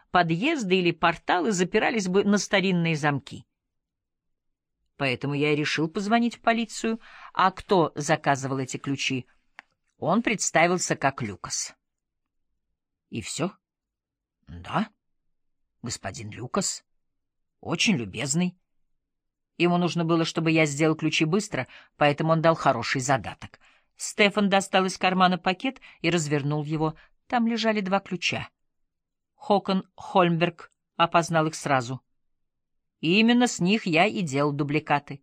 подъезды или порталы запирались бы на старинные замки. Поэтому я и решил позвонить в полицию. А кто заказывал эти ключи? Он представился как Люкас. И все? Да, господин Люкас. Очень любезный. Ему нужно было, чтобы я сделал ключи быстро, поэтому он дал хороший задаток. Стефан достал из кармана пакет и развернул его. Там лежали 2 ключа. Håkan Holmberg опознал их сразу. И именно с них я и делал дубликаты.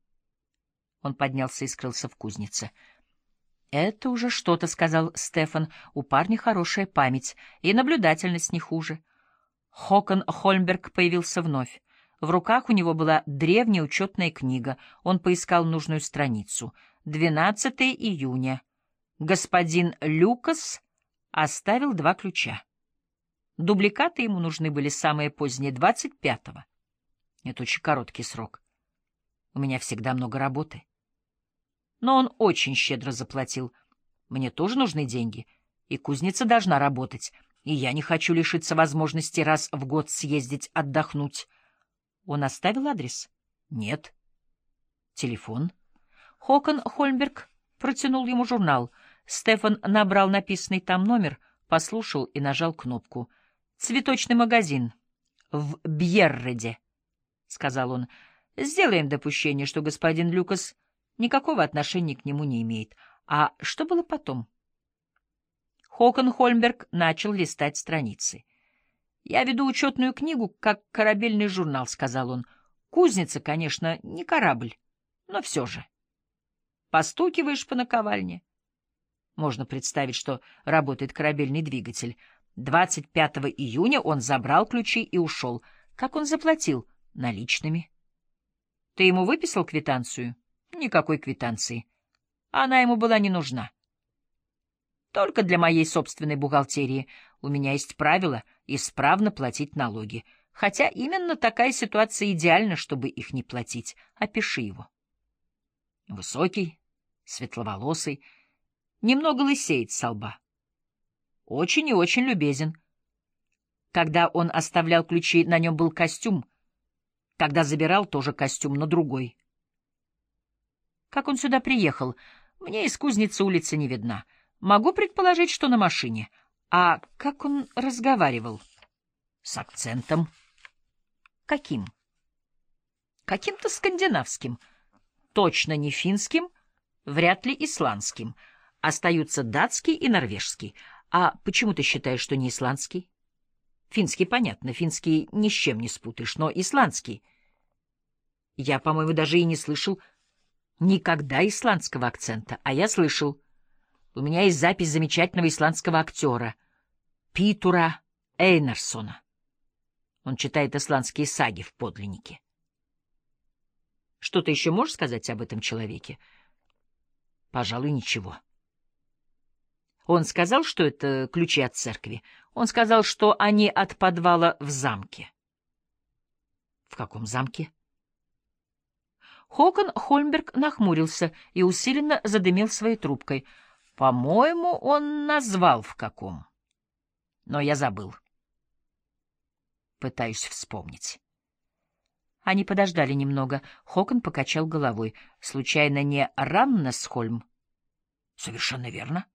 Он поднялся и скрылся в кузнице. «Это уже что-то», — сказал Стефан. «У парня хорошая память, и наблюдательность не хуже». Håkan Holmberg появился вновь. В руках у него была древняя учетная книга. Он поискал нужную страницу. 12 июня. Господин Люкас оставил 2 ключа. Дубликаты ему нужны были самые поздние, 25-го. Это очень короткий срок. У меня всегда много работы. Но он очень щедро заплатил. Мне тоже нужны деньги, и кузница должна работать, и я не хочу лишиться возможности раз в год съездить отдохнуть. Он оставил адрес? Нет. Телефон? Håkan Holmberg протянул ему журнал. Стефан набрал написанный там номер, послушал и нажал кнопку. «Цветочный магазин в Бьерреде», — сказал он. «Сделаем допущение, что господин Люкас никакого отношения к нему не имеет. А что было потом?» Håkan Holmberg начал листать страницы. «Я веду учетную книгу, как корабельный журнал», — сказал он. «Кузница, конечно, не корабль, но все же. Постукиваешь по наковальне. Можно представить, что работает корабельный двигатель. 25 июня он забрал ключи и ушел. Как он заплатил? Наличными. Ты ему выписал квитанцию? Никакой квитанции. Она ему была не нужна. Только для моей собственной бухгалтерии. У меня есть правило исправно платить налоги. Хотя именно такая ситуация идеальна, чтобы их не платить. Опиши его. Высокий, светловолосый, немного лысеет со лба. Очень и очень любезен. Когда он оставлял ключи, на нем был костюм. Когда забирал, тоже костюм, но другой. Как он сюда приехал? Мне из кузницы улица не видна. Могу предположить, что на машине. А как он разговаривал? С акцентом. Каким? Каким-то скандинавским. Точно не финским, вряд ли исландским. Остаются датский и норвежский. А почему ты считаешь, что не исландский? Финский, понятно, финский ни с чем не спутаешь, но исландский. Я, по-моему, даже и не слышал никогда исландского акцента, а я слышал. У меня есть запись замечательного исландского актера Питура Эйнарсона. Он читает исландские саги в подлиннике. Что ты еще можешь сказать об этом человеке? Пожалуй, ничего. Он сказал, что это ключи от церкви. Он сказал, что они от подвала в замке. В каком замке? Håkan Holmberg нахмурился и усиленно задымил своей трубкой. По-моему, он назвал в каком. Но я забыл. Пытаюсь вспомнить. Они подождали немного. Håkan покачал головой. Случайно не Раннесхольм? Совершенно верно.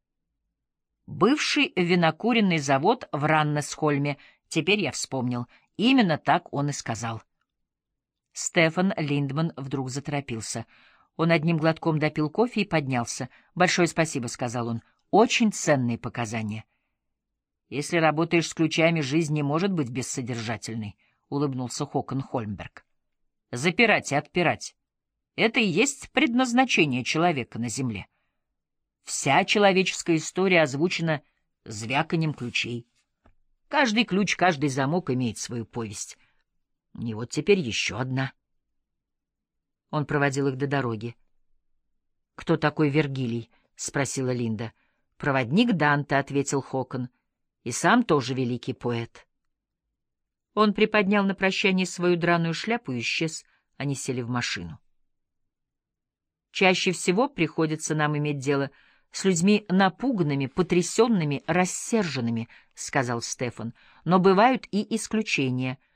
Бывший винокуренный завод в Раннесхольме. Теперь я вспомнил. Именно так он и сказал. Стефан Линдман вдруг заторопился. Он одним глотком допил кофе и поднялся. «Большое спасибо», — сказал он. «Очень ценные показания». «Если работаешь с ключами, жизнь не может быть бессодержательной», — улыбнулся Håkan Holmberg. «Запирать и отпирать — это и есть предназначение человека на земле. Вся человеческая история озвучена звяканьем ключей. Каждый ключ, каждый замок имеет свою повесть. И вот теперь еще одна». Он проводил их до дороги. «Кто такой Вергилий?» — спросила Линда. «Проводник Данте», — ответил Håkan. «И сам тоже великий поэт». Он приподнял на прощание свою драную шляпу и исчез. Они сели в машину. «Чаще всего приходится нам иметь дело с людьми напуганными, потрясенными, рассерженными», — сказал Стефан. но бывают и исключения.